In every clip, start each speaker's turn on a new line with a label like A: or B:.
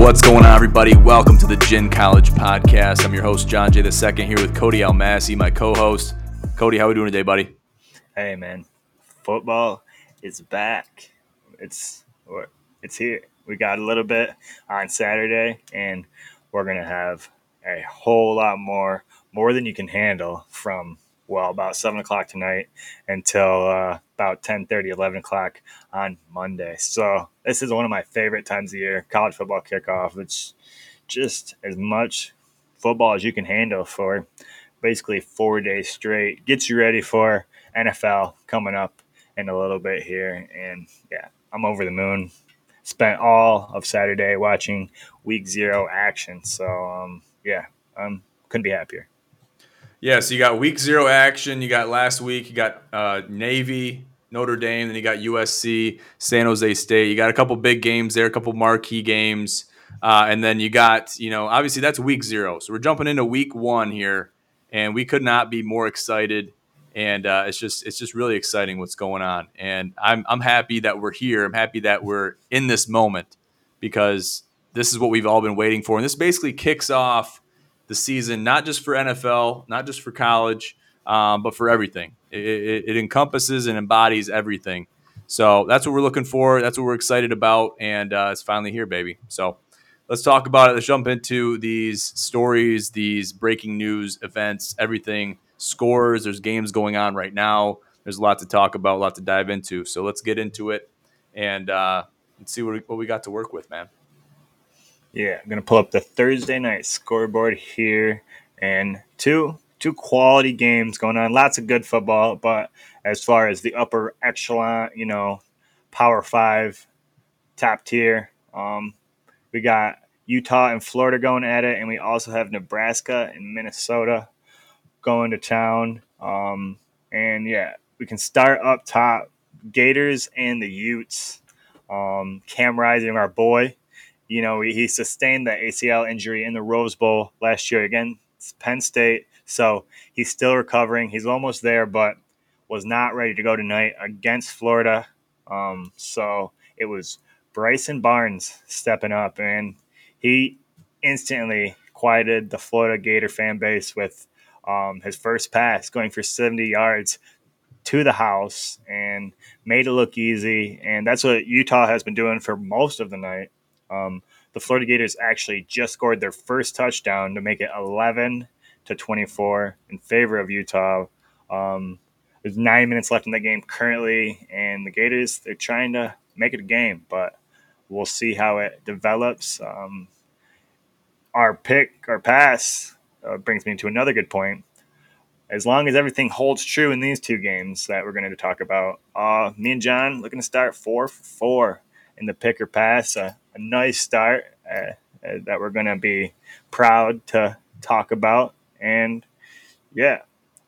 A: What's going on, everybody? Welcome to the Gin College Podcast. I'm your host, John J. II, here with Cody Almasi, my co-host. Cody, how are we doing today, buddy?
B: Hey, man. Football is back. It's here. We got a little bit on Saturday, and we're going to have a whole lot more than you can handle from, about 7 o'clock tonight until about 10:30, 11 o'clock on Monday. So this is one of my favorite times of year, college football kickoff. It's just as much football as you can handle for basically 4 days straight. Gets you ready for NFL coming up in a little bit here. And yeah, I'm over the moon. Spent all of Saturday watching week 0 action. So couldn't be happier.
A: Yeah, so you got week 0 action. You got last week, you got Navy, Notre Dame, then you got USC, San Jose State. You got a couple big games there, a couple marquee games. And then you got, obviously that's week 0. So we're jumping into week 1 here, and we could not be more excited. And it's just really exciting what's going on. And I'm happy that we're here. I'm happy that we're in this moment because this is what we've all been waiting for. And this basically kicks off the season, not just for NFL, not just for college, but for everything. It encompasses and embodies everything. So that's what we're looking for. That's what we're excited about. And it's finally here, baby. So let's talk about it. Let's jump into these stories, these breaking news events, everything, scores. There's games going on right now. There's a lot to talk about, a lot to dive into. So let's get into it and let's see what we got to work with, man.
B: Yeah, I'm going to pull up the Thursday night scoreboard here, and two quality games going on. Lots of good football, but as far as the upper echelon, Power 5, top tier, we got Utah and Florida going at it, and we also have Nebraska and Minnesota going to town. And yeah, we can start up top. Gators and the Utes. Cam Rising, our boy, he sustained the ACL injury in the Rose Bowl last year against Penn State. So he's still recovering. He's almost there, but was not ready to go tonight against Florida. So it was Bryson Barnes stepping up, and he instantly quieted the Florida Gator fan base with his first pass going for 70 yards to the house and made it look easy. And that's what Utah has been doing for most of the night. The Florida Gators actually just scored their first touchdown to make it 11-24 in favor of Utah. There's 9 minutes left in the game currently, and the Gators, they're trying to make it a game, but we'll see how it develops. Our pass brings me to another good point. As long as everything holds true in these two games that we're going to talk about, me and John looking to start 4 for 4 in the pick or pass. A nice start that we're going to be proud to talk about. And yeah,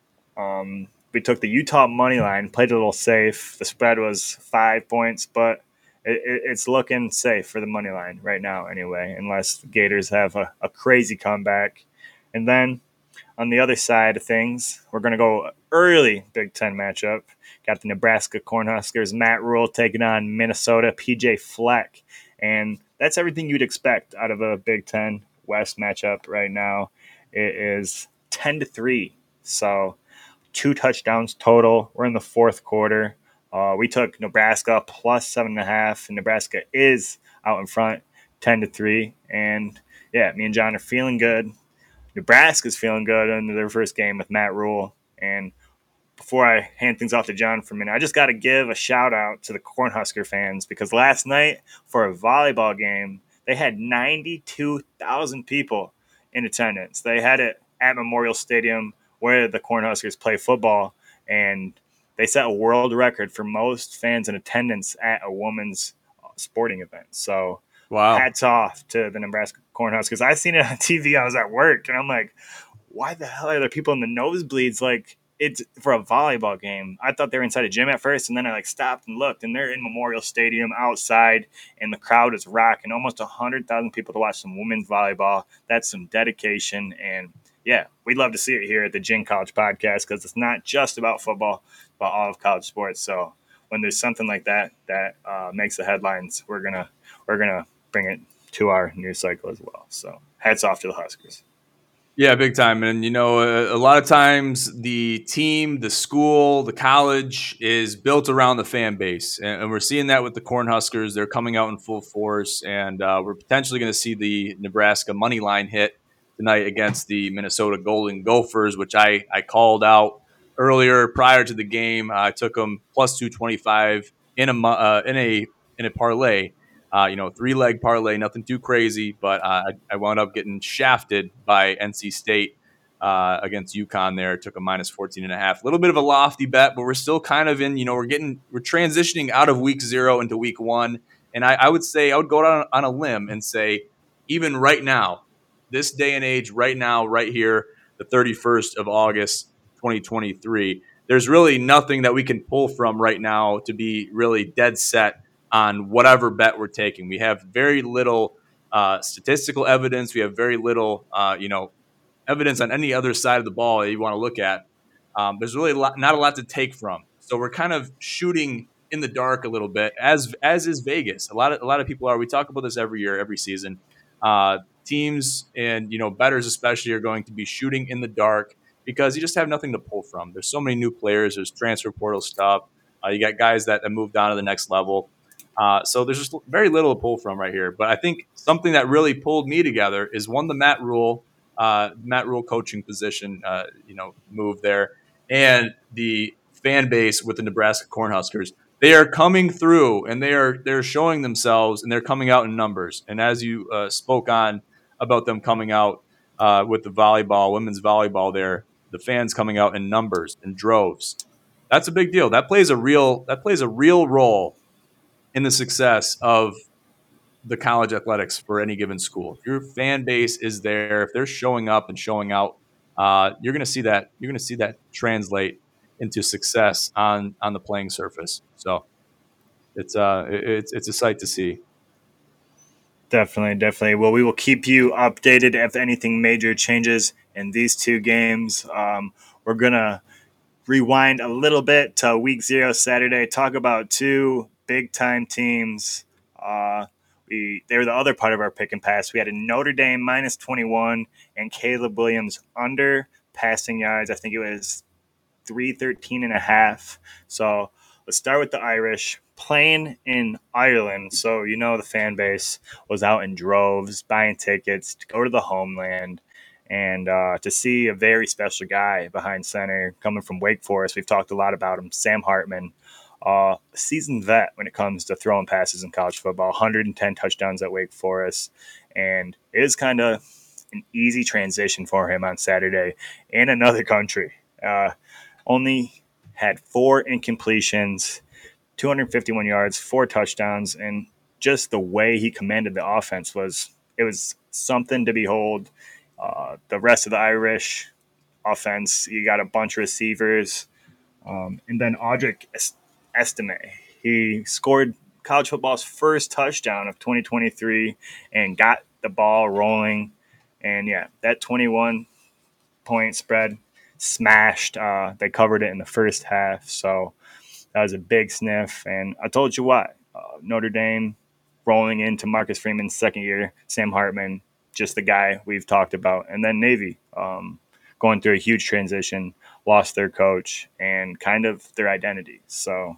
B: we took the Utah money line, played a little safe. The spread was 5 points, but it's looking safe for the money line right now anyway, unless the Gators have a crazy comeback. And then on the other side of things, we're going to go early Big Ten matchup. Got the Nebraska Cornhuskers, Matt Rule taking on Minnesota, PJ Fleck. And that's everything you'd expect out of a Big Ten West matchup right now. It is 10-3. So 2 touchdowns total. We're in the fourth quarter. We took Nebraska plus 7.5. And Nebraska is out in front 10-3. And yeah, me and John are feeling good. Nebraska's feeling good in their first game with Matt Rule. And before I hand things off to John for a minute, I just got to give a shout out to the Cornhusker fans because last night for a volleyball game, they had 92,000 people in attendance. They had it at Memorial Stadium where the Cornhuskers play football, and they set a world record for most fans in attendance at a women's sporting event. So
A: Wow.
B: Hats off to the Nebraska Cornhuskers. I seen it on TV. I was at work, and I'm like, why the hell are there people in the nosebleeds? Like, it's for a volleyball game. I thought they were inside a gym at first, and then I stopped and looked, and they're in Memorial Stadium outside, and the crowd is rocking. Almost 100,000 people to watch some women's volleyball. That's some dedication, and yeah, we'd love to see it here at the Gin College Podcast because it's not just about football, but all of college sports. So when there's something like that that makes the headlines, we're gonna bring it to our news cycle as well. So hats off to the Huskers.
A: Yeah, big time. And, a lot of times the team, the school, the college is built around the fan base. And we're seeing that with the Cornhuskers. They're coming out in full force. And we're potentially going to see the Nebraska money line hit tonight against the Minnesota Golden Gophers, which I called out earlier prior to the game. I took them plus 225 in a parlay. 3-leg parlay, nothing too crazy, but I wound up getting shafted by NC State against UConn there. Took a minus 14.5. A little bit of a lofty bet, but we're still kind of in, we're transitioning out of week 0 into week 1. And I would say, I would go out on a limb and say, even right now, this day and age, right now, right here, the 31st of August, 2023, there's really nothing that we can pull from right now to be really dead set on whatever bet we're taking. We have very little statistical evidence. We have very little, evidence on any other side of the ball that you want to look at. There's really not a lot to take from. So we're kind of shooting in the dark a little bit, as is Vegas. A lot of people are. We talk about this every year, every season. Teams and bettors especially are going to be shooting in the dark because you just have nothing to pull from. There's so many new players. There's transfer portal stuff. You got guys that moved on to the next level. So there's just very little to pull from right here. But I think something that really pulled me together is the Matt Rhule coaching position, move there, and the fan base with the Nebraska Cornhuskers. They are coming through, and they're showing themselves, and they're coming out in numbers. And as you spoke on about them coming out with the women's volleyball, there, the fans coming out in numbers and droves. That's a big deal. That plays a real role in the success of the college athletics for any given school. If your fan base is there, if they're showing up and showing out, you're going to see that. You're going to see that translate into success on the playing surface. So it's a sight to see.
B: Definitely. Well, we will keep you updated if anything major changes in these two games. We're gonna rewind a little bit to week 0 Saturday. Talk about two big time teams. They were the other part of our pick and pass. We had a Notre Dame minus 21 and Caleb Williams under passing yards. I think it was 313.5. So let's start with the Irish playing in Ireland. So the fan base was out in droves buying tickets to go to the homeland. And to see a very special guy behind center coming from Wake Forest. We've talked a lot about him, Sam Hartman, a seasoned vet when it comes to throwing passes in college football, 110 touchdowns at Wake Forest. And it is kind of an easy transition for him on Saturday in another country. Only had 4 incompletions, 251 yards, 4 touchdowns, and just the way he commanded the offense was something to behold. The rest of the Irish offense, you got a bunch of receivers. And then Audric Estime, he scored college football's first touchdown of 2023 and got the ball rolling. And yeah, that 21-point spread smashed. They covered it in the first half. So that was a big sniff. And I told you what, Notre Dame rolling into Marcus Freeman's second year, Sam Hartman, just the guy we've talked about. And then Navy going through a huge transition, lost their coach and kind of their identity. So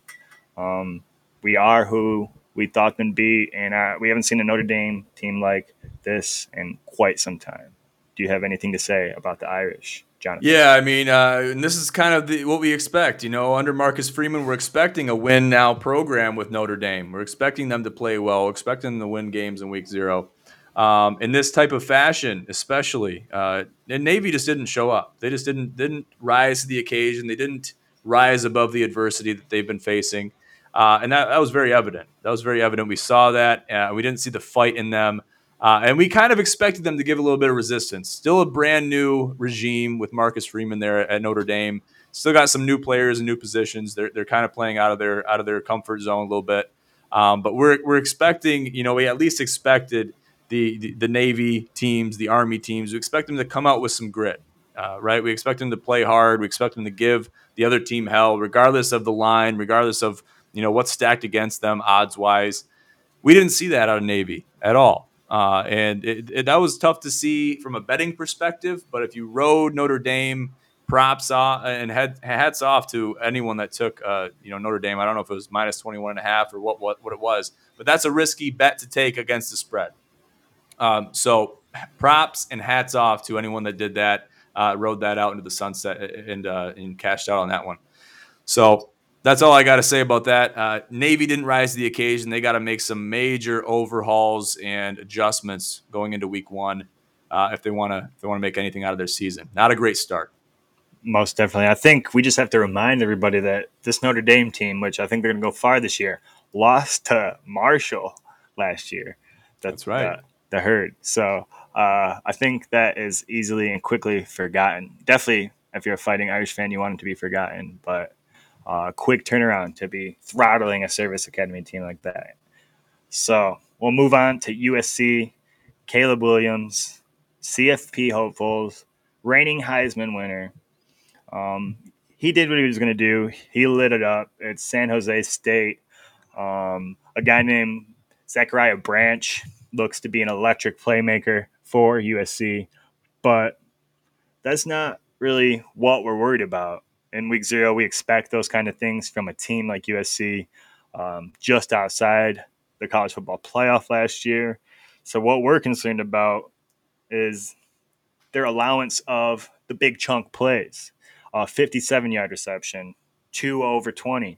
B: we are who we thought them be, and we haven't seen a Notre Dame team like this in quite some time. Do you have anything to say about the Irish, Jonathan?
A: Yeah, I mean, and this is kind of what we expect. Under Marcus Freeman, we're expecting a win now program with Notre Dame. We're expecting them to play well, expecting them to win games in week 0. In this type of fashion, especially, and Navy just didn't show up. They just didn't rise to the occasion. They didn't rise above the adversity that they've been facing, and that was very evident. We saw that. We didn't see the fight in them, and we kind of expected them to give a little bit of resistance. Still a brand new regime with Marcus Freeman there at Notre Dame. Still got some new players and new positions. They're kind of playing out of their comfort zone a little bit, but we're expecting. We at least expected the Navy teams, the Army teams. We expect them to come out with some grit, right? We expect them to play hard. We expect them to give the other team hell, regardless of the line, regardless of what's stacked against them odds wise. We didn't see that out of Navy at all. And that was tough to see from a betting perspective. But if you rode Notre Dame, props off and hats off to anyone that took Notre Dame. I don't know if it was minus 21.5 or what it was, but that's a risky bet to take against the spread. So props and hats off to anyone that did that, rode that out into the sunset and cashed out on that one. So that's all I got to say about that. Navy didn't rise to the occasion. They got to make some major overhauls and adjustments going into week one if they want to make anything out of their season. Not a great start.
B: Most definitely. I think we just have to remind everybody that this Notre Dame team, which I think they're going to go far this year, lost to Marshall last year.
A: That's right.
B: The herd. So I think that is easily and quickly forgotten. Definitely, if you're a Fighting Irish fan, you want it to be forgotten. But quick turnaround to be throttling a service academy team like that. So we'll move on to USC. Caleb Williams, CFP hopefuls, reigning Heisman winner. He did what he was going to do. He lit it up at San Jose State. A guy named Zachariah Branch looks to be an electric playmaker for USC, but that's not really what we're worried about. In week 0, we expect those kind of things from a team like USC, just outside the college football playoff last year. So what we're concerned about is their allowance of the big chunk plays. 57-yard reception, 2 over 20,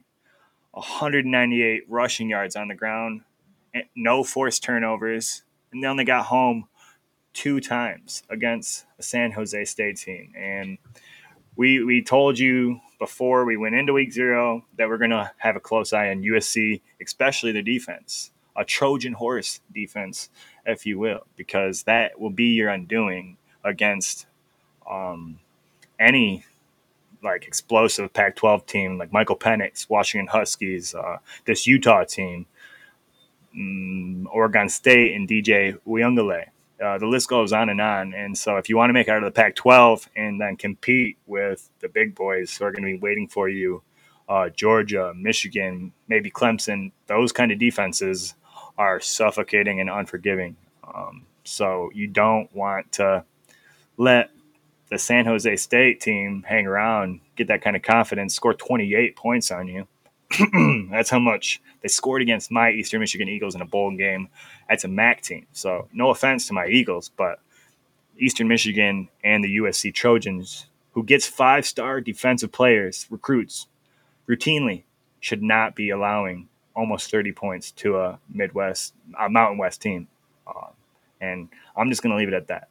B: 198 rushing yards on the ground, no forced turnovers, and they only got home 2 times against a San Jose State team. And we told you before we went into week 0 that we're going to have a close eye on USC, especially the defense, a Trojan horse defense, if you will, because that will be your undoing against any like explosive Pac-12 team like Michael Penix, Washington Huskies, this Utah team, Oregon State, and DJ Uyunglele. The list goes on. And so if you want to make it out of the Pac-12 and then compete with the big boys who are going to be waiting for you, Georgia, Michigan, maybe Clemson, those kind of defenses are suffocating and unforgiving. So you don't want to let the San Jose State team hang around, get that kind of confidence, score 28 points on you. That's how much they scored against my Eastern Michigan Eagles in a bowl game. That's a MAC team. So no offense to my Eagles, but Eastern Michigan and the USC Trojans, who gets 5-star defensive players, recruits, routinely should not be allowing almost 30 points to a Mountain West team. And I'm just going to leave it at that.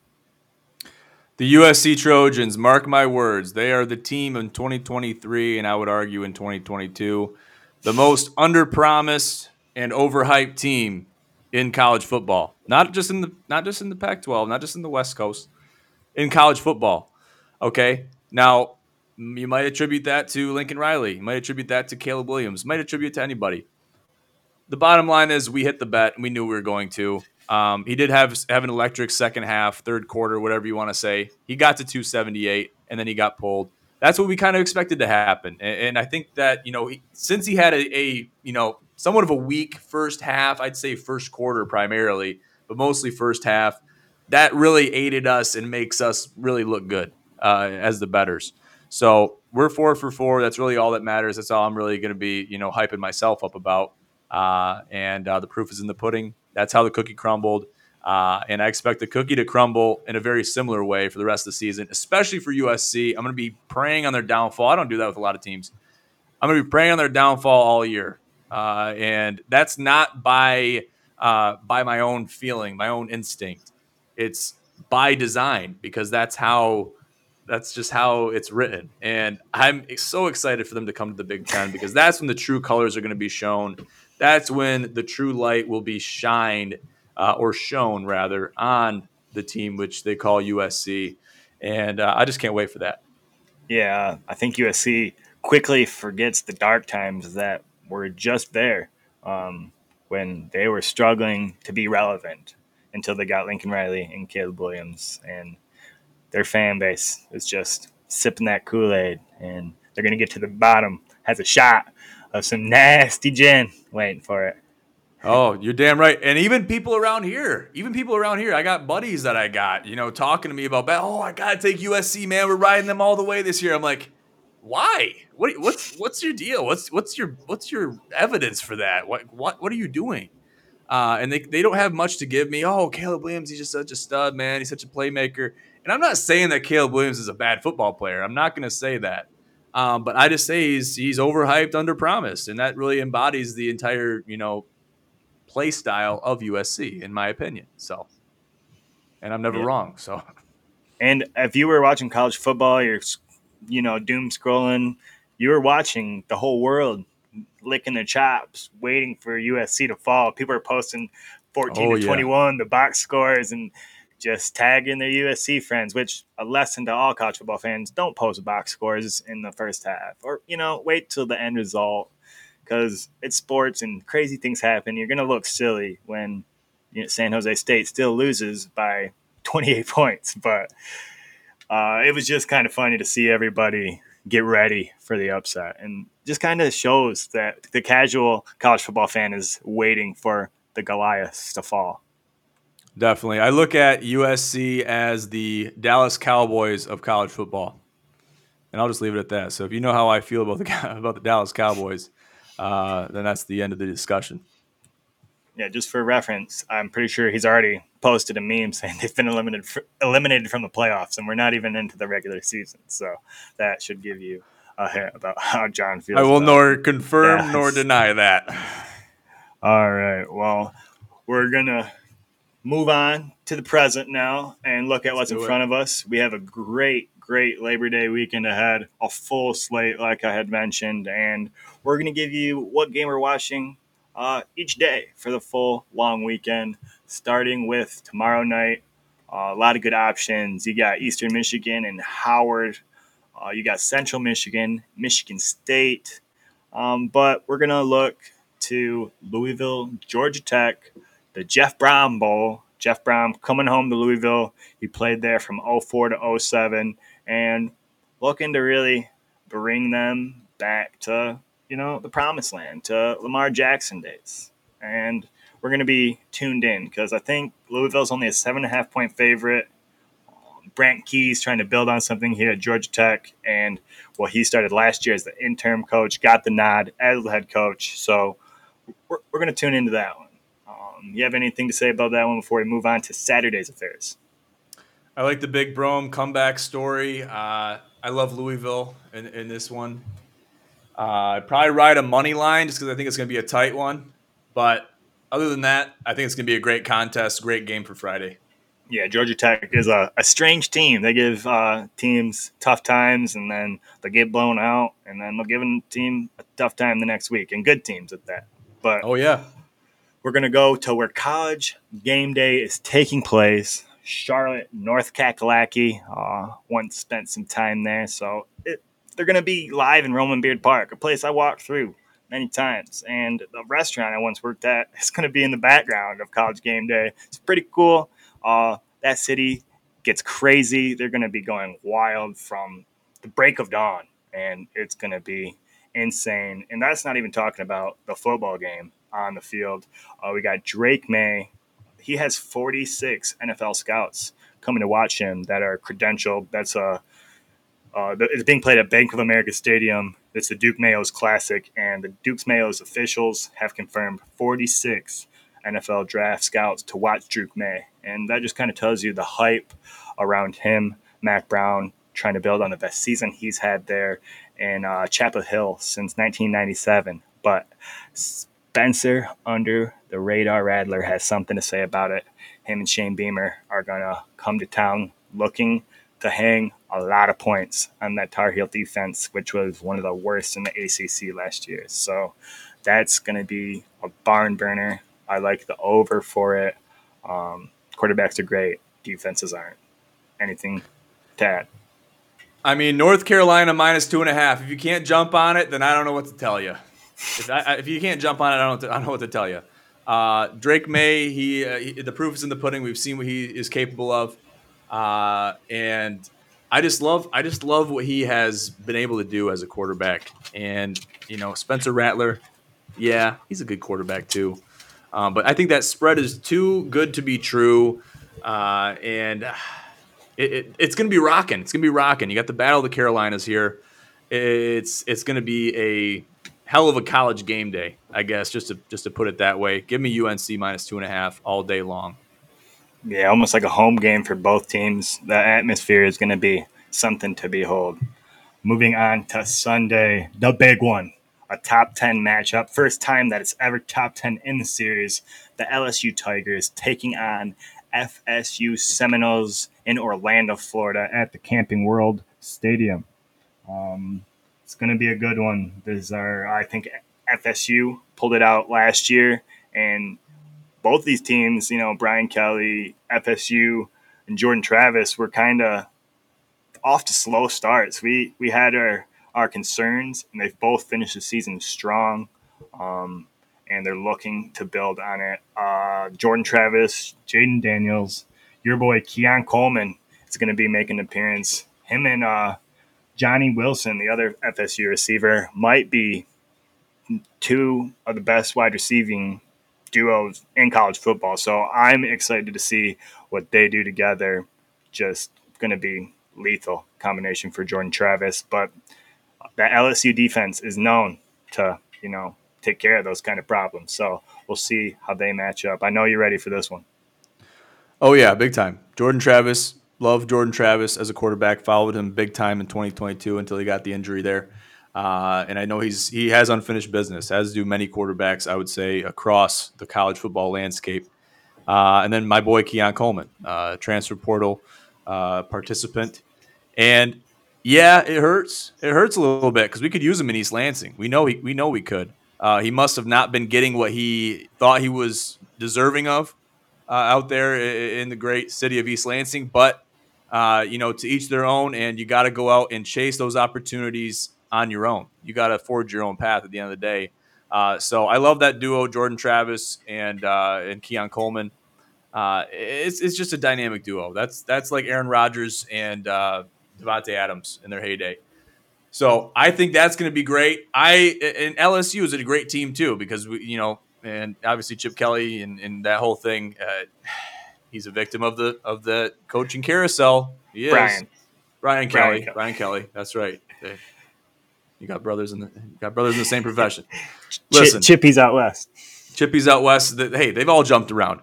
A: The USC Trojans, mark my words, they are the team in 2023, and I would argue in 2022, the most underpromised and overhyped team in college football. Not just in the Pac-12, not just in the West Coast, in college football. Okay, now you might attribute that to Lincoln Riley, you might attribute that to Caleb Williams, you might attribute it to anybody. The bottom line is we hit the bet, and we knew we were going to. He did have an electric second half, third quarter, whatever you want to say. He got to 278, and then he got pulled. That's what we kind of expected to happen. And I think that, since he had a somewhat of a weak first half, I'd say first quarter primarily, but mostly first half, that really aided us and makes us really look good as the bettors. So we're 4 for 4. That's really all that matters. That's all I'm really going to be, hyping myself up about. And the proof is in the pudding. That's how the cookie crumbled. And I expect the cookie to crumble in a very similar way for the rest of the season, especially for USC. I'm going to be praying on their downfall. I don't do that with a lot of teams. I'm going to be praying on their downfall all year. And that's not by my own feeling, my own instinct. It's by design, because that's just how it's written. And I'm so excited for them to come to the Big Ten, because that's when the true colors are going to be shown. That's when the true light will be shined or shown rather on the team, which they call USC. And I just can't wait for that.
B: Yeah, I think USC quickly forgets the dark times that were just there when they were struggling to be relevant until they got Lincoln Riley and Caleb Williams. And their fan base is just sipping that Kool-Aid, and they're going to get to the bottom, has a shot of some nasty gin waiting for it.
A: Oh, you're damn right. And even people around here, I got buddies that I got, talking to me about, oh, I got to take USC, man. We're riding them all the way this year. I'm like, why? What's your deal? What's your evidence for that? What are you doing? And they don't have much to give me. Oh, Caleb Williams, he's just such a stud, man. He's such a playmaker. And I'm not saying that Caleb Williams is a bad football player. I'm not going to say that. But I just say he's overhyped, underpromised, and that really embodies the entire play style of USC, in my opinion. So, and I'm never
B: Yeah.
A: wrong. So,
B: And if you were watching college football, you're doom scrolling. You were watching the whole world licking their chops, waiting for USC to fall. People are posting 14
A: oh
B: to
A: yeah,
B: 21, the box scores, and just tagging their USC friends, which a lesson to all college football fans: don't post box scores in the first half, or wait till the end result, because it's sports and crazy things happen. You're gonna look silly when San Jose State still loses by 28 points, but it was just kind of funny to see everybody get ready for the upset, and just kind of shows that the casual college football fan is waiting for the Goliaths to fall.
A: definitely. I look at USC as the Dallas Cowboys of college football, and I'll just leave it at that. So, if you know how I feel about the about the Dallas Cowboys, then that's the end of the discussion.
B: Yeah, just for reference, I'm pretty sure he's already posted a meme saying they've been eliminated from the playoffs, and we're not even into the regular season. So that should give you a hint about how John
A: I
B: feels
A: will
B: about
A: nor confirm nor
B: Dallas.
A: deny that.
B: All right, well, we're gonna move on to the present now and look at
A: Let's
B: what's in
A: do it.
B: front of us. We have a great Labor Day weekend ahead, a full slate, like I had mentioned, and we're going to give you what game we're watching each day for the full long weekend, starting with tomorrow night. A lot of good options. You got Eastern Michigan and Howard. You got Central Michigan, Michigan State. But we're going to look to Louisville, Georgia Tech, the Jeff Brohm Bowl. Jeff Brohm coming home to Louisville. He played there from '04 to '07 and looking to really bring them back to, the promised land, to Lamar Jackson days. And we're going to be tuned in because I think Louisville's only a 7.5 point favorite. Brant Key's trying to build on something here at Georgia Tech, and he started last year as the interim coach, got the nod as the head coach. So we're going to tune into that one. You have anything to say about that one before we move on to Saturday's affairs?
A: I like the Big Brom comeback story. I love Louisville in this one. I'd probably ride a money line just because I think it's going to be a tight one. But other than that, I think it's going to be a great contest, great game for Friday.
B: Yeah, Georgia Tech is a strange team. They give teams tough times, and then they get blown out, and then they'll give a team a tough time the next week, and good teams at that. But
A: Oh, yeah.
B: we're going to go to where college game day is taking place. Charlotte, North Kakalaki. Once spent some time there, so they're going to be live in Roman Beard Park, a place I walked through many times. And the restaurant I once worked at is going to be in the background of college game day. It's pretty cool. That city gets crazy. They're going to be going wild from the break of dawn, and it's going to be insane. And that's not even talking about the football game on the field. We got Drake May. He has 46 NFL scouts coming to watch him that are credentialed. It's being played at Bank of America Stadium. It's the Duke Mayo's Classic, and the Duke's Mayo's officials have confirmed 46 NFL draft scouts to watch Drake May. And that just kind of tells you the hype around him, Mac Brown, trying to build on the best season he's had there in Chapel Hill since 1997. But Spencer Under the Radar Rattler has something to say about it. Him and Shane Beamer are going to come to town looking to hang a lot of points on that Tar Heel defense, which was one of the worst in the ACC last year. So that's going to be a barn burner. I like the over for it. Quarterbacks are great. Defenses aren't. Anything to add?
A: I mean, North Carolina -2.5. If you can't jump on it, then I don't know what to tell you. If you can't jump on it, I don't know what to tell you. Drake May, the proof is in the pudding. We've seen what he is capable of, and I just love what he has been able to do as a quarterback. And Spencer Rattler, yeah, he's a good quarterback too. But I think that spread is too good to be true. And it's going to be rocking. It's going to be rocking. You got the Battle of the Carolinas here. It's going to be a hell of a college game day, I guess, just to put it that way. Give me UNC minus 2.5 all day long.
B: Yeah, almost like a home game for both teams. The atmosphere is going to be something to behold. Moving on to Sunday, the big one, a top 10 matchup. First time that it's ever top 10 in the series. The LSU Tigers taking on FSU Seminoles in Orlando, Florida at the Camping World Stadium. It's going to be a good one. I think FSU pulled it out last year, and both these teams, Brian Kelly, FSU, and Jordan Travis were kind of off to slow starts. We had our concerns, and they've both finished the season strong, and they're looking to build on it. Jordan Travis, Jaden Daniels, your boy Keon Coleman is going to be making an appearance. Him and Johnny Wilson, the other FSU receiver, might be two of the best wide receiving duos in college football. So I'm excited to see what they do together. Just going to be lethal combination for Jordan Travis. But that LSU defense is known to, take care of those kind of problems. So we'll see how they match up. I know you're ready for this one.
A: Oh yeah, big time. Jordan Travis, love Jordan Travis as a quarterback. Followed him big time in 2022 until he got the injury there. And I know he has unfinished business, as do many quarterbacks, I would say, across the college football landscape. And then my boy Keon Coleman, transfer portal participant. And yeah, it hurts. It hurts a little bit because we could use him in East Lansing. We know we could. He must have not been getting what he thought he was deserving of out there in the great city of East Lansing. But to each their own, and you got to go out and chase those opportunities on your own. You got to forge your own path at the end of the day. So I love that duo, Jordan Travis and Keon Coleman. It's just a dynamic duo. That's like Aaron Rodgers and Devontae Adams in their heyday. So I think that's going to be great. And LSU is a great team too because and obviously Chip Kelly and that whole thing. He's a victim of the coaching carousel. He is Brian Kelly. Brian Kelly. That's right. You got brothers in the same profession.
B: Listen, Chippy's out west.
A: Chippy's out west. Hey, they've all jumped around.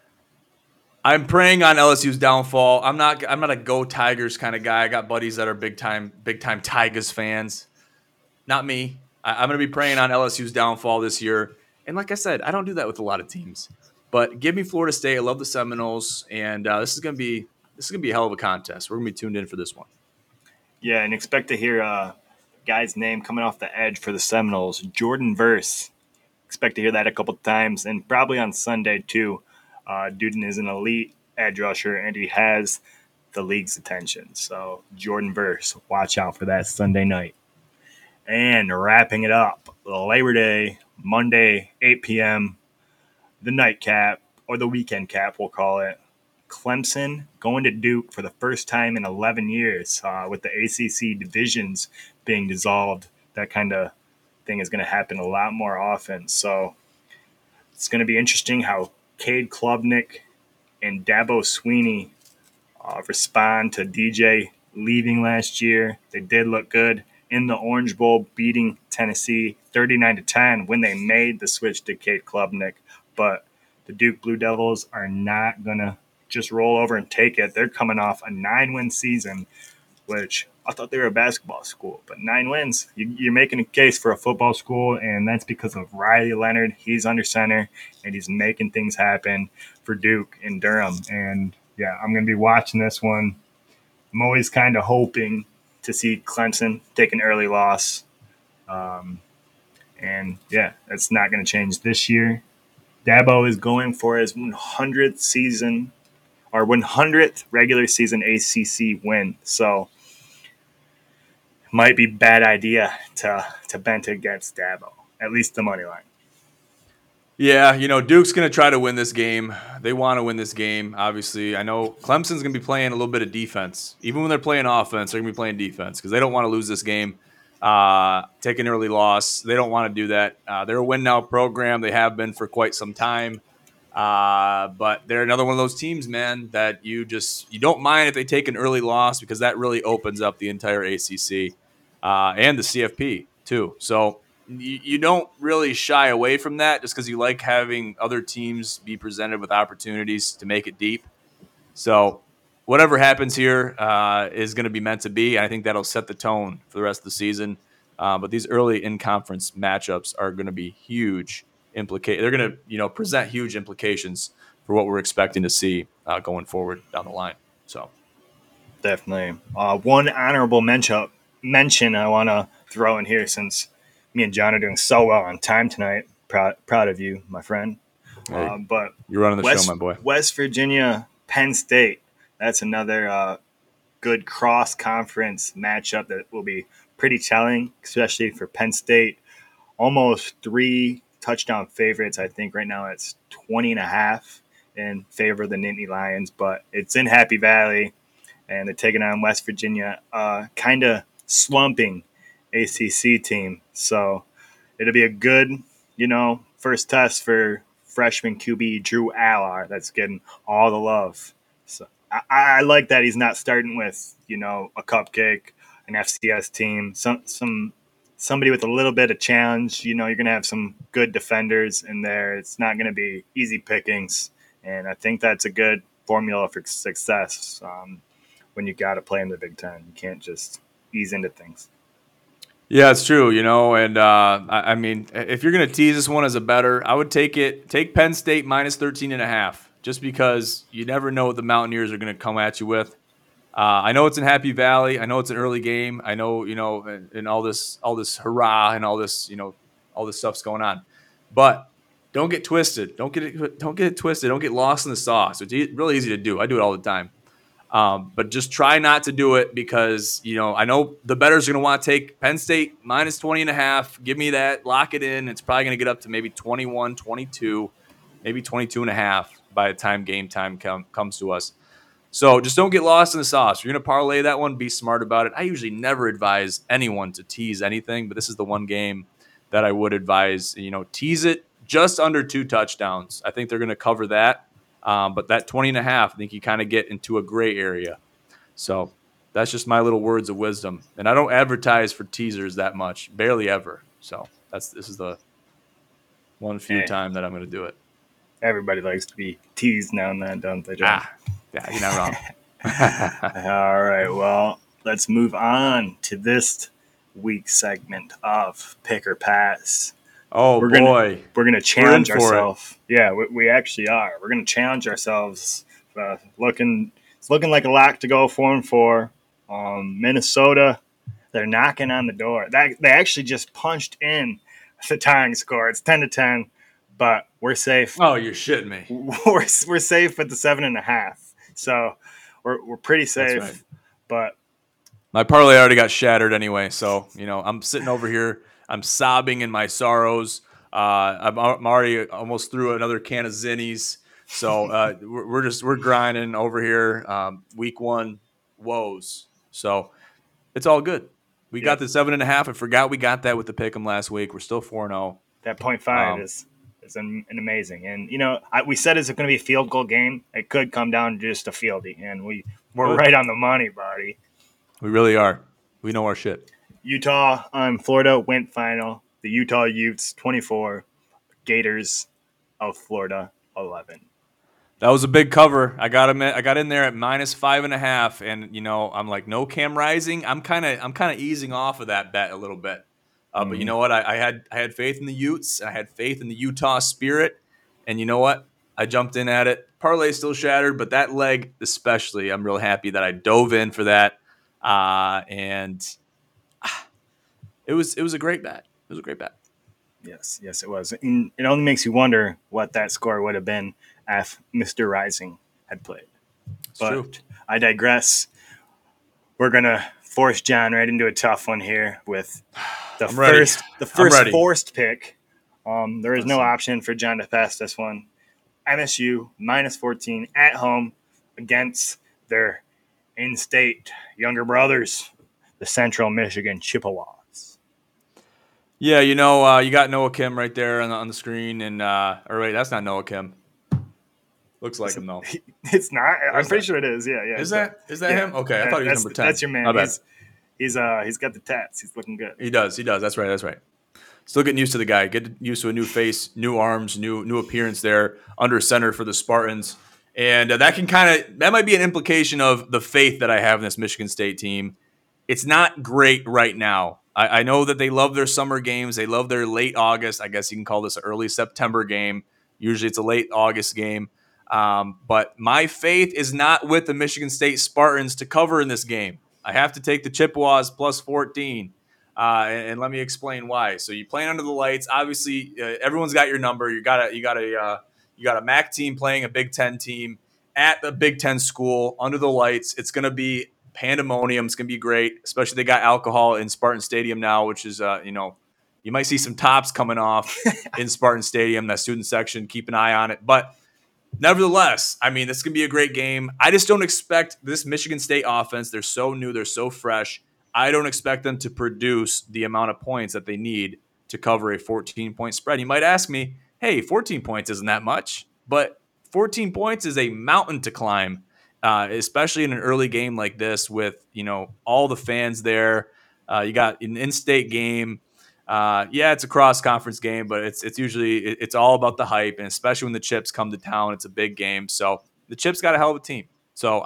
A: I'm preying on LSU's downfall. I'm not a go Tigers kind of guy. I got buddies that are big time Tigers fans. Not me. I'm going to be preying on LSU's downfall this year. And like I said, I don't do that with a lot of teams. But give me Florida State. I love the Seminoles, and this is going to be a hell of a contest. We're going to be tuned in for this one.
B: Yeah, and expect to hear a guy's name coming off the edge for the Seminoles, Jordan Verse. Expect to hear that a couple times, and probably on Sunday too. Duden is an elite edge rusher, and he has the league's attention. So Jordan Verse, watch out for that Sunday night. And wrapping it up, Labor Day, Monday, 8 p.m., the nightcap, or the weekend cap, we'll call it. Clemson going to Duke for the first time in 11 years with the ACC divisions being dissolved. That kind of thing is going to happen a lot more often. So it's going to be interesting how Cade Klubnik and Dabo Swinney respond to DJ leaving last year. They did look good in the Orange Bowl, beating Tennessee 39-10 when they made the switch to Cade Klubnik. But the Duke Blue Devils are not going to just roll over and take it. They're coming off a 9-win season, which I thought they were a basketball school. But 9 wins, you're making a case for a football school, and that's because of Riley Leonard. He's under center, and he's making things happen for Duke and Durham. And, yeah, I'm going to be watching this one. I'm always kind of hoping to see Clemson take an early loss. And, yeah, that's not going to change this year. Dabo is going for his 100th season or 100th regular season ACC win. So it might be a bad idea to bet against Dabo, at least the money line.
A: Yeah, Duke's going to try to win this game. They want to win this game, obviously. I know Clemson's going to be playing a little bit of defense. Even when they're playing offense, they're going to be playing defense because they don't want to lose this game. take an early loss. They don't want to do that. They're a win now program. They have been for quite some time. But they're another one of those teams, man, that you don't mind if they take an early loss because that really opens up the entire ACC and the CFP too. So you don't really shy away from that just because you like having other teams be presented with opportunities to make it deep. So whatever happens here is going to be meant to be. I think that'll set the tone for the rest of the season. But these early in-conference matchups are going to be huge. They're going to present huge implications for what we're expecting to see going forward down the line. So
B: Definitely. One honorable mention I want to throw in here, since me and John are doing so well on time tonight. Proud of you, my friend.
A: hey,
B: But
A: you're running the show, my boy.
B: West Virginia, Penn State. That's another good cross-conference matchup that will be pretty telling, especially for Penn State. Almost 3 touchdown favorites. I think right now it's 20.5 in favor of the Nittany Lions, but it's in Happy Valley, and they're taking on West Virginia, kind of slumping ACC team. So it'll be a good, first test for freshman QB Drew Allar. That's getting all the love. So I like that he's not starting with, a cupcake, an FCS team, somebody with a little bit of challenge. You're going to have some good defenders in there. It's not going to be easy pickings, and I think that's a good formula for success. When you got to play in the Big Ten, you can't just ease into things.
A: Yeah, it's true, and I mean, if you're going to tease this one as a better, I would take Penn State minus 13.5, just because you never know what the Mountaineers are going to come at you with. I know it's in Happy Valley. I know it's an early game. I know, and all this hurrah and all this, all this stuff's going on, but don't get twisted. Don't get it twisted. Don't get lost in the sauce. It's really easy to do. I do it all the time. But just try not to do it because, I know the bettors are going to want to take Penn State minus 20.5. Give me that. Lock it in. It's probably going to get up to maybe 21, 22, maybe 22.5 by the time game time comes to us. So just don't get lost in the sauce. If you're going to parlay that one, be smart about it. I usually never advise anyone to tease anything, but this is the one game that I would advise, tease it just under 2 touchdowns. I think they're going to cover that. But that 20.5, I think you kind of get into a gray area. So that's just my little words of wisdom. And I don't advertise for teasers that much, barely ever. So this is the one few time that I'm going to do it.
B: Everybody likes to be teased now and then, don't they, John?
A: Yeah, you're not wrong.
B: All right, well, let's move on to this week's segment of Pick or Pass.
A: Oh, we're
B: gonna challenge ourselves. Yeah, we actually are. We're gonna challenge ourselves. It's looking like a lot to go 4-4. Minnesota, they're knocking on the door. They actually just punched in the tying score. It's 10-10, but we're safe.
A: Oh, you're shitting me.
B: We're safe at the 7.5. So we're pretty safe.
A: That's right.
B: But
A: my parlay already got shattered anyway. So I'm sitting over here. I'm sobbing in my sorrows. I'm already almost through another can of Zinnies. So we're grinding over here. Week 1 woes. So it's all good. We got the 7.5. I forgot we got that with the pick'em last week. We're still 4-0.
B: That 0.5 is an amazing. And we said it's going to be a field goal game. It could come down to just a fieldy, and we're right on the money, buddy.
A: We really are. We know our shit.
B: Utah, Florida went final. The Utah Utes 24, Gators of Florida 11.
A: That was a big cover. I got in there at minus 5.5, and I'm like, no Cam Rising. I'm kind of easing off of that bet a little bit. But you know what? I had faith in the Utes, and I had faith in the Utah spirit, and you know what? I jumped in at it. Parlay still shattered, but that leg especially, I'm real happy that I dove in for that. And it was a great bet. It was a great bet.
B: Yes, it was. And it only makes you wonder what that score would have been if Mr. Rising had played. But true. I digress. We're gonna force John right into a tough one here with the first forced pick. There is no option for John to pass this one. MSU minus 14 at home against their in-state younger brothers, the Central Michigan Chippewas.
A: Yeah, you got Noah Kim right there on the screen, and or wait, that's not Noah Kim. Looks like him though.
B: It's not.
A: Or
B: I'm
A: is
B: pretty
A: that?
B: sure it is. Yeah, yeah.
A: Is that
B: Yeah.
A: him? Okay, I thought he was number
B: That's
A: 10.
B: your
A: My
B: man.
A: bad.
B: He's got the tats. He's looking good.
A: He does. He does. That's right. That's right. Still getting used to the guy. Get used to a new face, new arms, new appearance there under center for the Spartans, and that might be an implication of the faith that I have in this Michigan State team. It's not great right now. I know that they love their summer games. They love their late August. I guess you can call this an early September game. Usually it's a late August game. But my faith is not with the Michigan State Spartans to cover in this game. I have to take the Chippewas plus 14. And let me explain why. So you playing under the lights. Obviously, everyone's got your number. You got a MAC team playing a Big Ten team at the Big Ten school under the lights. It's going to be pandemonium. It's going to be great, especially they got alcohol in Spartan Stadium now, which is you might see some tops coming off in Spartan Stadium. That student section, keep an eye on it. But nevertheless, I mean, this can be a great game. I just don't expect this Michigan State offense. They're so new, they're so fresh. I don't expect them to produce the amount of points that they need to cover a 14-point spread. You might ask me, hey, 14 points isn't that much, but 14 points is a mountain to climb, especially in an early game like this with all the fans there. You got an in-state game. Yeah, it's a cross conference game, but it's usually it's all about the hype, and especially when the Chips come to town, it's a big game. So the Chips got a hell of a team. So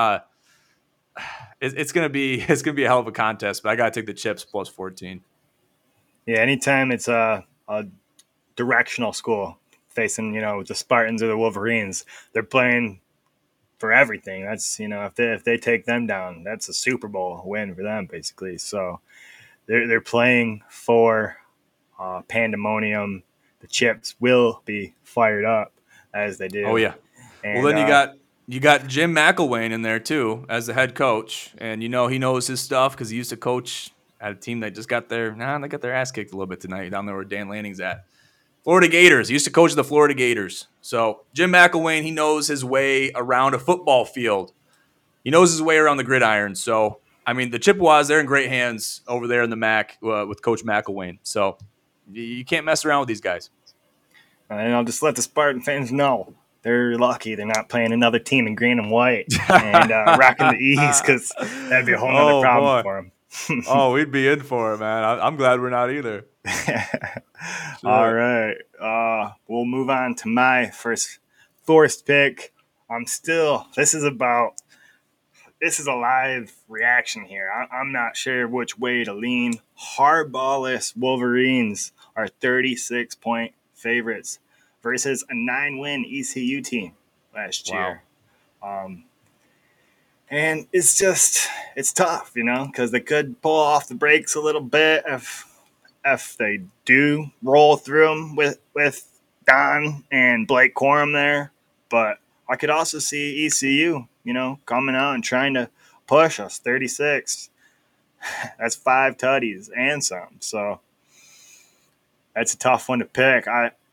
A: it's gonna be it's gonna be a hell of a contest, but I gotta take the Chips plus 14.
B: Yeah, anytime it's a directional school facing the Spartans or the Wolverines, they're playing for everything. That's if they take them down, that's a Super Bowl win for them basically. So they're playing for pandemonium. The Chips will be fired up as they
A: Oh
B: do.
A: yeah. Well,
B: And
A: then you got Jim McElwain in there too as the head coach, and he knows his stuff because he used to coach at a team that just got they got their ass kicked a little bit tonight down there where Dan Lanning's at. Florida Gators. He used to coach the Florida Gators. So Jim McElwain, he knows his way around a football field. He knows his way around the gridiron. So I mean, the Chippewas, they're in great hands over there in the MAC with Coach McElwain. So you can't mess around with these guys.
B: I'll just let the Spartan fans know they're lucky they're not playing another team in green and white and rocking the East, because that'd be a whole other problem
A: boy.
B: for them.
A: Oh, we'd be in for it, man. I'm glad we're not either.
B: All
A: Sure.
B: right. We'll move on to my first forced pick. This is a live reaction here. I'm not sure which way to lean. Hardballless Wolverines are 36-point favorites versus a 9-win ECU team last
A: Wow.
B: year. And it's tough, because they could pull off the brakes a little bit if they do roll through them with Don and Blake Corum there. But I could also see ECU, coming out and trying to push us 36. That's 5 tutties and some. So that's a tough one to pick.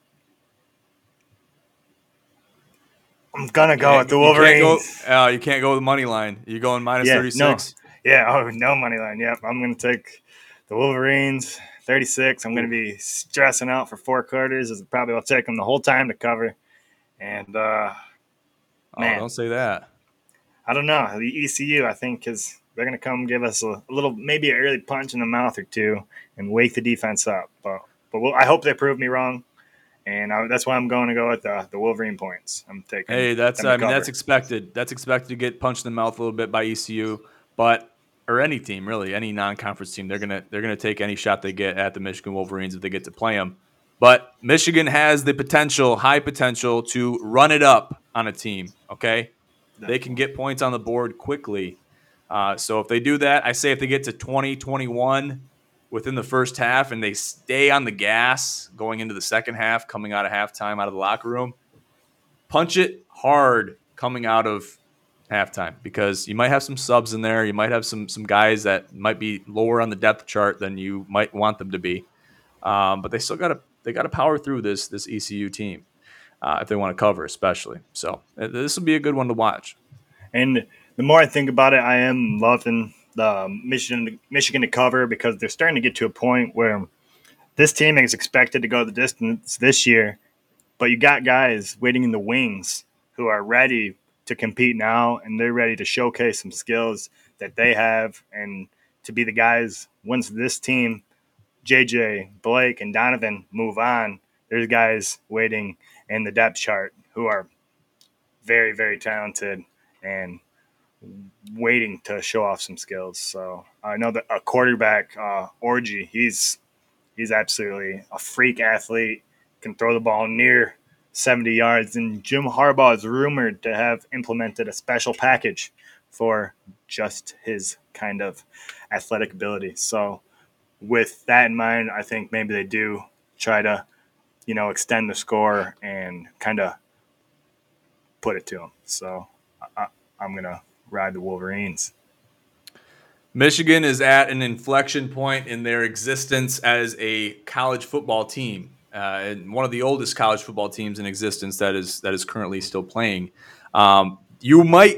B: I'm gonna go with the Wolverines.
A: You can't go with the money line. You going minus
B: Yeah,
A: 36?
B: no money line. Yep, I'm gonna take the Wolverines 36. I'm gonna be stressing out for 4 quarters. It probably will take them the whole time to cover. And man,
A: Don't say that.
B: I don't know. The ECU, I think, is they're going to come give us a little, maybe an early punch in the mouth or two, and wake the defense up. But I hope they prove me wrong, and that's why I'm going to go with the Wolverine points. I'm taking.
A: Hey, that's
B: them to cover.
A: that's expected. That's expected to get punched in the mouth a little bit by ECU, or any team really, any non-conference team. They're gonna take any shot they get at the Michigan Wolverines if they get to play them. But Michigan has the high potential to run it up on a team. Okay, they can get points on the board quickly. So if they do that, I say if they get to 20-21 within the first half and they stay on the gas going into the second half, coming out of halftime, out of the locker room, punch it hard coming out of halftime, because you might have some subs in there. You might have some guys that might be lower on the depth chart than you might want them to be. But they still got to power through this ECU team if they want to cover, especially. So this will be a good one to watch.
B: And the more I think about it, I am loving the Michigan to cover, because they're starting to get to a point where this team is expected to go the distance this year, but you got guys waiting in the wings who are ready to compete now, and they're ready to showcase some skills that they have and to be the guys once this team, JJ, Blake, and Donovan move on. There's guys waiting in the depth chart who are very, very talented and waiting to show off some skills. So I know that a quarterback, Orgy, he's absolutely a freak athlete, can throw the ball near 70 yards. And Jim Harbaugh is rumored to have implemented a special package for just his kind of athletic ability. So with that in mind, I think maybe they do try to, extend the score and kind of put it to them. So I'm going to ride the Wolverines.
A: Michigan is at an inflection point in their existence as a college football team, and one of the oldest college football teams in existence that is currently still playing. You might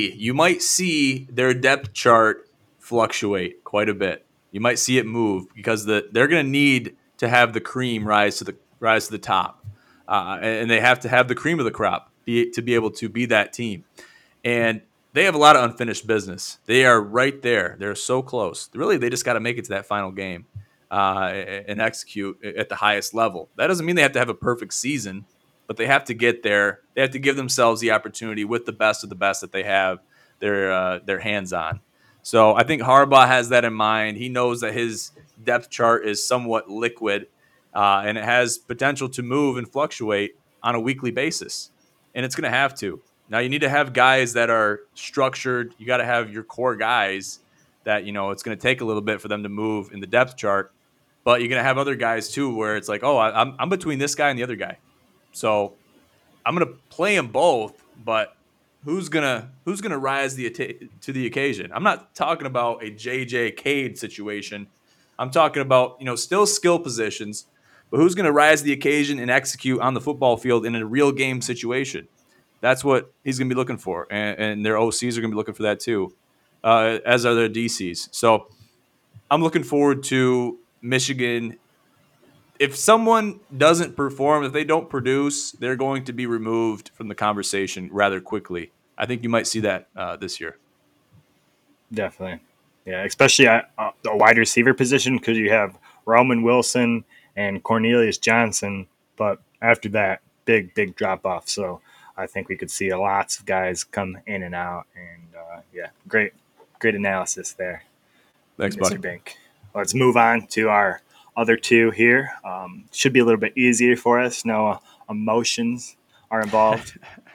A: see their depth chart fluctuate quite a bit. You might see it move because they're going to need to have the cream rise to the top, and they have to have the cream of the crop to be able to be that team. And they have a lot of unfinished business. They are right there. They're so close. Really, they just got to make it to that final game and execute at the highest level. That doesn't mean they have to have a perfect season, but they have to get there. They have to give themselves the opportunity with the best of the best that they have their hands on. So I think Harbaugh has that in mind. He knows that his depth chart is somewhat liquid, and it has potential to move and fluctuate on a weekly basis, and it's going to have to. Now you need to have guys that are structured. You got to have your core guys that, it's going to take a little bit for them to move in the depth chart, but you're going to have other guys too, where it's like, oh, I'm between this guy and the other guy. So I'm going to play them both, but who's going to rise to the occasion? I'm not talking about a JJ Cade situation. I'm talking about, still skill positions, but who's going to rise to the occasion and execute on the football field in a real game situation? That's what he's going to be looking for, and their OCs are going to be looking for that too, as are their DCs. So I'm looking forward to Michigan. If someone doesn't perform, if they don't produce, they're going to be removed from the conversation rather quickly. I think you might see that this year.
B: Definitely. Yeah, especially at the wide receiver position because you have Roman Wilson and Cornelius Johnson. But after that, big drop off. So I think we could see lots of guys come in and out. And yeah, great analysis there,
A: Thanks,
B: Mr.
A: buddy.
B: Bink. Let's move on to our other two here. Should be a little bit easier for us. No emotions are involved.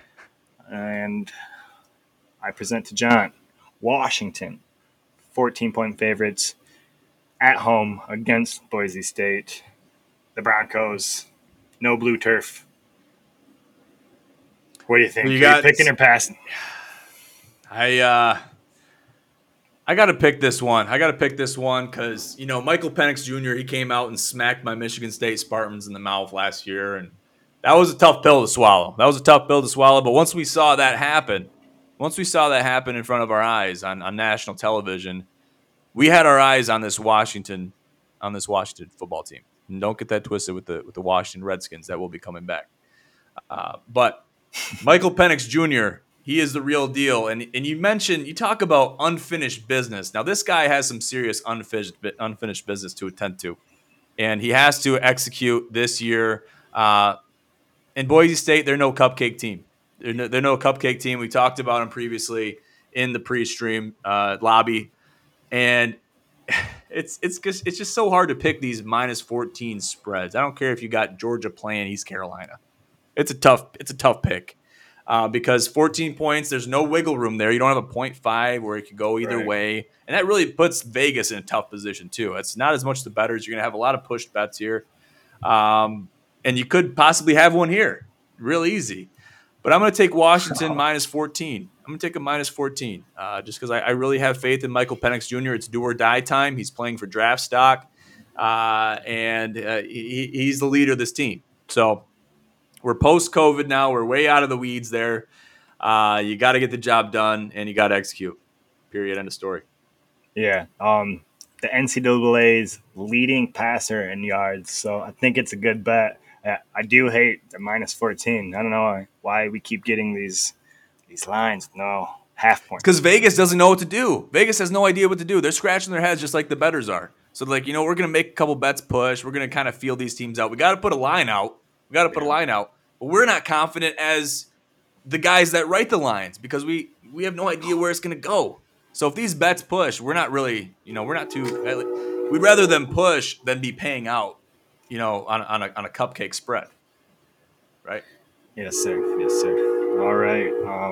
B: And I present to John Washington, 14-point favorites at home against Boise State. The Broncos, no blue turf. What do you think? Are you picking or passing?
A: I got to pick this one. Because, Michael Penix Jr., he came out and smacked my Michigan State Spartans in the mouth last year. And that was a tough pill to swallow. But once we saw that happen in front of our eyes on national television, we had our eyes on this Washington football team. And don't get that twisted with the Washington Redskins that will be coming back. But Michael Penix Jr., he is the real deal. And you talk about unfinished business. Now, this guy has some serious unfinished business to attend to. And he has to execute this year. In Boise State, they're no cupcake team. They're no cupcake team. We talked about them previously in the pre-stream lobby. And it's just so hard to pick these minus 14 spreads. I don't care if you got Georgia playing East Carolina. It's a tough pick because 14 points, there's no wiggle room there. You don't have a 0.5 where it could go either way. And that really puts Vegas in a tough position too. It's not as much the bettors. You're going to have a lot of pushed bets here. And you could possibly have one here real easy. But I'm going to take Washington minus 14. I'm going to take a minus 14 just because I really have faith in Michael Penix Jr. It's do or die time. He's playing for draft stock, and he's the leader of this team. So we're post-COVID now. We're way out of the weeds there. You got to get the job done, and you got to execute. Period. End of story.
B: Yeah. the NCAA's leading passer in yards. So I think it's a good bet. I do hate the minus 14. I don't know why we keep getting these lines. No, half
A: It's because
B: points.
A: Vegas doesn't know what to do. Vegas has no idea what to do. They're scratching their heads just like the bettors are. So like, we're gonna make a couple bets push. We're gonna kind of feel these teams out. We got to put a line out. We got to put a
B: Yeah.
A: line out. But we're not confident as the guys that write the lines because we have no idea where it's gonna go. So if these bets push, we're not really, we're not too. We'd rather them push than be paying out, on a cupcake spread, right?
B: Yes, sir. Yes, sir. All right.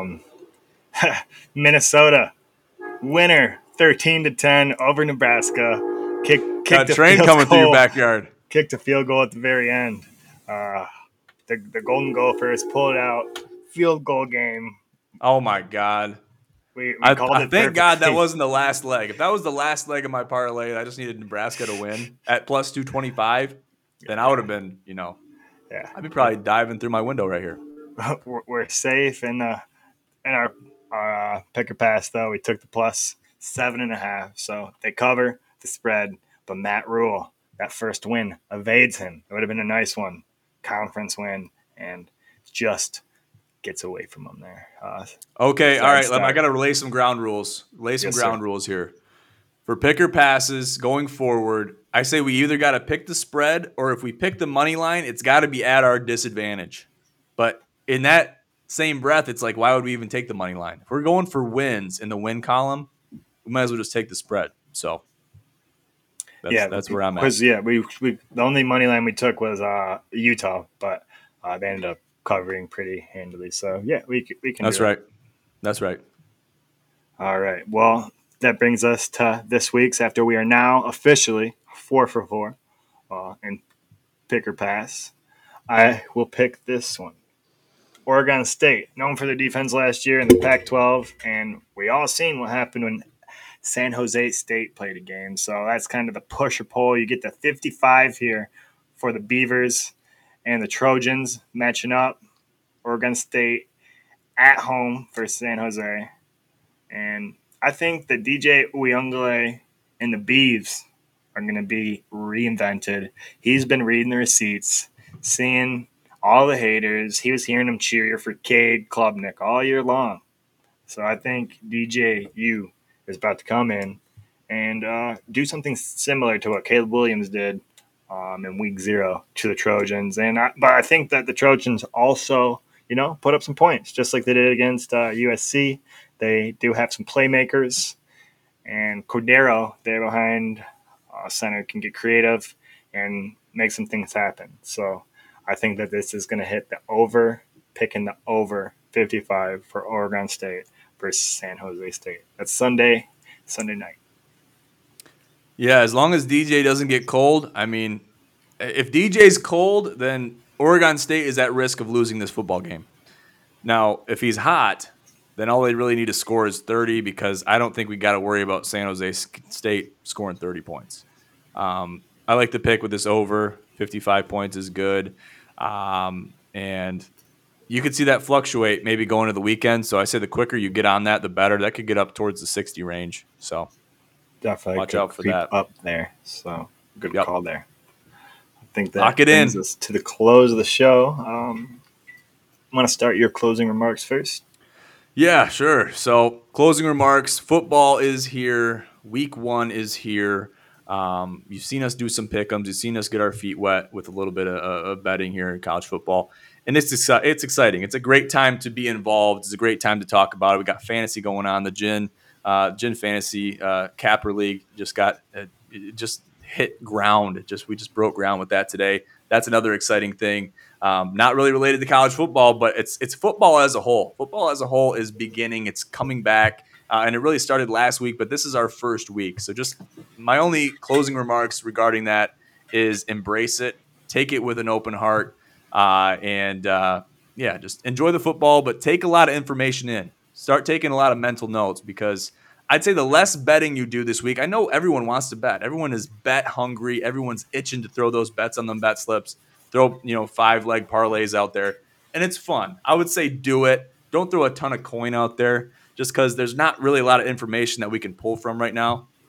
B: Minnesota winner 13-10 over Nebraska.
A: Got
B: Kicked
A: a
B: a
A: train
B: field
A: coming through your
B: goal.
A: backyard.
B: Kicked a field goal at the very end. Uh, the Golden Gophers pulled out field goal game.
A: Oh my God.
B: We called
A: I
B: it
A: thank God that
B: perfectly.
A: wasn't the last leg. If that was the last leg of my parlay, I just needed Nebraska to win at plus 225, then I would have been,
B: Yeah,
A: I'd be probably diving through my window right here.
B: we're safe in our picker pass though. We took the plus 7.5, so they cover the spread. But Matt Rule, that first win evades him. It would have been a nice one, conference win, and just gets away from him there.
A: Okay, all
B: Sad
A: right. I
B: start.
A: got to relay some ground rules.
B: Yes, sir.
A: Here. For picker passes going forward, I say we either got to pick the spread or if we pick the money line, it's got to be at our disadvantage. But in that same breath, it's like, why would we even take the money line? If we're going for wins in the win column, we might as well just take the spread. So that's where I'm at.
B: Because we the only money line we took was Utah, but they ended up covering pretty handily. So yeah, we can.
A: That's
B: do
A: right. That's right.
B: All right. Well, that brings us to this week's. After we are now officially 4 for 4 in pick or pass, I will pick this one. Oregon State, known for their defense last year in the Pac-12, and we all seen what happened when San Jose State played a game. So that's kind of the push or pull. You get the 55 here for the Beavers and the Trojans matching up. Oregon State at home for San Jose. And I think that DJ Uyunglele and the Beavs are going to be reinvented. He's been reading the receipts, seeing all the haters. He was hearing them cheer for Cade Klubnik all year long. So I think DJ U is about to come in and do something similar to what Caleb Williams did in Week 0 to the Trojans. But I think that the Trojans also, put up some points, just like they did against USC. They do have some playmakers, and Cordero there behind center can get creative and make some things happen. So I think that this is going to hit the over, picking the over 55 for Oregon State versus San Jose State. That's Sunday night.
A: Yeah, as long as DJ doesn't get cold, I mean, if DJ's cold, then Oregon State is at risk of losing this football game. Now, if he's hot, then all they really need to score is 30 because I don't think we got to worry about San Jose State scoring 30 points. I like the pick with this over. 55 points is good. And you could see that fluctuate maybe going to the weekend. So I say the quicker you get on that, the better. That could get up towards the 60 range. So
B: Definitely
A: watch out for that.
B: Up there. So good call there. I think that
A: Lock it
B: brings
A: in.
B: us to the close of the show. Want to start your closing remarks first?
A: Yeah, sure. So closing remarks. Football is here. Week 1 is here. You've seen us do some pick'ems. You've seen us get our feet wet with a little bit of betting here in college football, and it's exciting. It's a great time to be involved. It's a great time to talk about it. We got fantasy going on. The Gin Fantasy Capper League just got just hit ground. We just broke ground with that today. That's another exciting thing. Not really related to college football, but it's football as a whole. Football as a whole is beginning. It's coming back. And it really started last week, but this is our first week. So just my only closing remarks regarding that is embrace it, take it with an open heart, and just enjoy the football, but take a lot of information in. Start taking a lot of mental notes because I'd say the less betting you do this week, I know everyone wants to bet. Everyone is bet hungry. Everyone's itching to throw those bets on them bet slips, throw 5-leg parlays out there, and it's fun. I would say do it. Don't throw a ton of coin out there, just because there's not really a lot of information that we can pull from right now.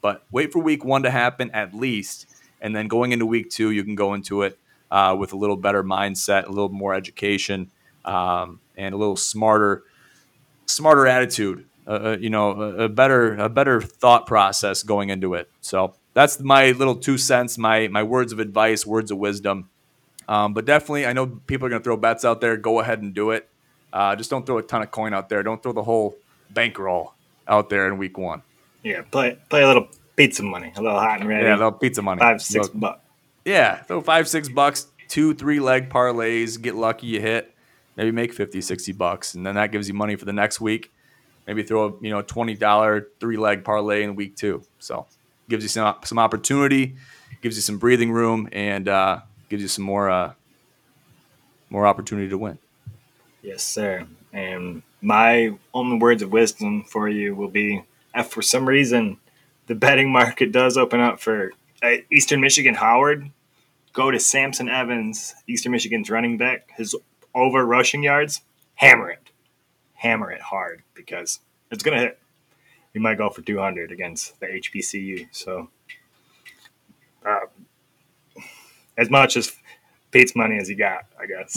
A: But wait for week 1 to happen at least. And then going into week 2, you can go into it with a little better mindset, a little more education, and a little smarter attitude, a better thought process going into it. So that's my little 2 cents, my words of advice, words of wisdom. But definitely, I know people are going to throw bets out there. Go ahead and do it. Just don't throw a ton of coin out there. Don't throw the whole bankroll out there in week 1.
B: Yeah, play a little pizza money, a little hot and ready.
A: Yeah, a little pizza money.
B: $5-6.
A: Yeah, throw $5-6, 2-3 leg parlays. Get lucky, you hit. Maybe make $50-$60, and then that gives you money for the next week. Maybe throw a $20 3-leg parlay in week 2. So gives you some opportunity, gives you some breathing room, and gives you some more opportunity to win.
B: Yes, sir. And my only words of wisdom for you will be, if for some reason the betting market does open up for Eastern Michigan Howard, go to Samson Evans, Eastern Michigan's running back, his over rushing yards, hammer it hard, because it's going to hit. He might go for 200 against the HBCU. So as much as Pete's money as he got, I guess.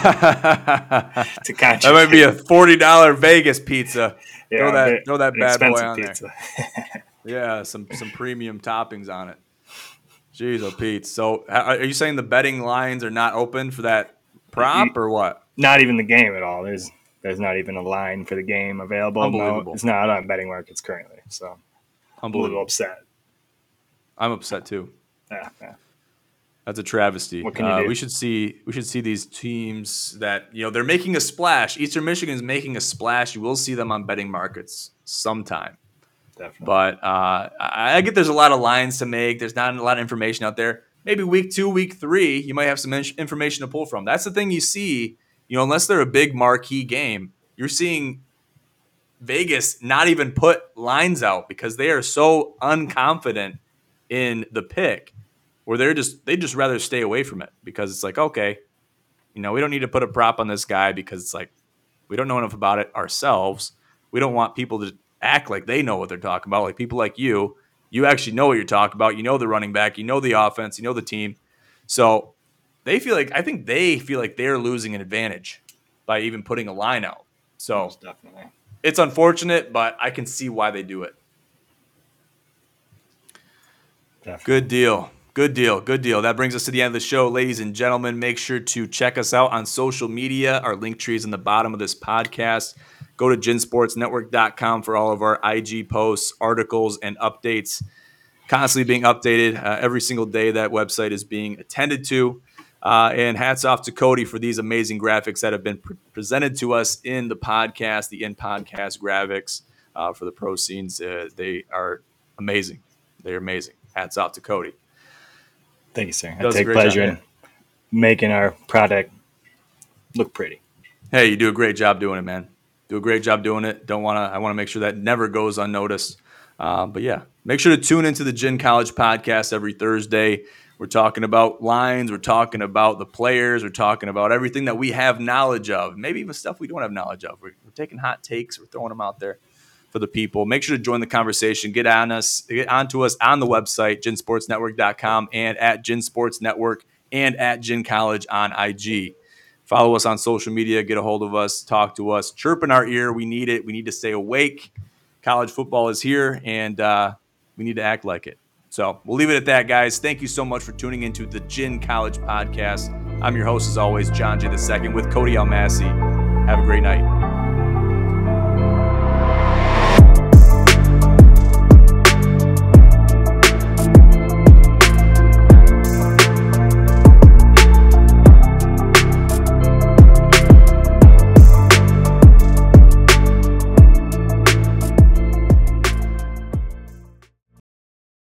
A: That might be a $40 Vegas pizza.
B: Yeah,
A: throw that bad boy on
B: pizza.
A: there. Yeah, some premium toppings on it. Jeez, oh Pete. So are you saying the betting lines are not open for that prop or what?
B: Not even the game at all. There's not even a line for the game available.
A: Unbelievable.
B: No, it's not on betting markets currently. So I'm a little upset.
A: I'm upset too.
B: Yeah.
A: That's a travesty.
B: What can you do?
A: We should see these teams that they're making a splash. Eastern Michigan is making a splash. You will see them on betting markets sometime.
B: Definitely.
A: But I get there's a lot of lines to make. There's not a lot of information out there. Maybe week 2, week 3, you might have some information to pull from. That's the thing you see. Unless they're a big marquee game, you're seeing Vegas not even put lines out because they are so unconfident in the pick, where they just rather stay away from it because it's like, okay, we don't need to put a prop on this guy because it's like we don't know enough about it ourselves. We don't want people to act like they know what they're talking about. Like people like you actually know what you're talking about. You know the running back, you know the offense, you know the team. So I think they feel like they're losing an advantage by even putting a line out. So
B: definitely,
A: it's unfortunate, but I can see why they do it.
B: Definitely.
A: Good deal. That brings us to the end of the show, ladies and gentlemen. Make sure to check us out on social media. Our link tree is in the bottom of this podcast. Go to ginsportsnetwork.com for all of our IG posts, articles, and updates. Constantly being updated every single day. That website is being attended to. And hats off to Cody for these amazing graphics that have been presented to us in the podcast, the in-podcast graphics for the pro scenes. They are amazing. They're amazing. Hats off to Cody.
B: Thank you, sir. I take pleasure in making our product look pretty.
A: Hey, you do a great job doing it, man. Do a great job doing it. I want to make sure that never goes unnoticed. But yeah, make sure to tune into the Gin College podcast every Thursday. We're talking about lines. We're talking about the players. We're talking about everything that we have knowledge of. Maybe even stuff we don't have knowledge of. We're taking hot takes. We're throwing them out there for the people. Make sure to join the conversation. Get onto us on the website, ginsportsnetwork.com, and at Gin Sports Network and at Gin College on IG. Follow us on social media. Get a hold of us. Talk to us. Chirp in our ear. We need it. We need to stay awake. College football is here, and we need to act like it. So we'll leave it at that, guys. Thank you so much for tuning into the Gin College podcast. I'm your host, as always, John J. II, with Cody Almasi. Have a great night.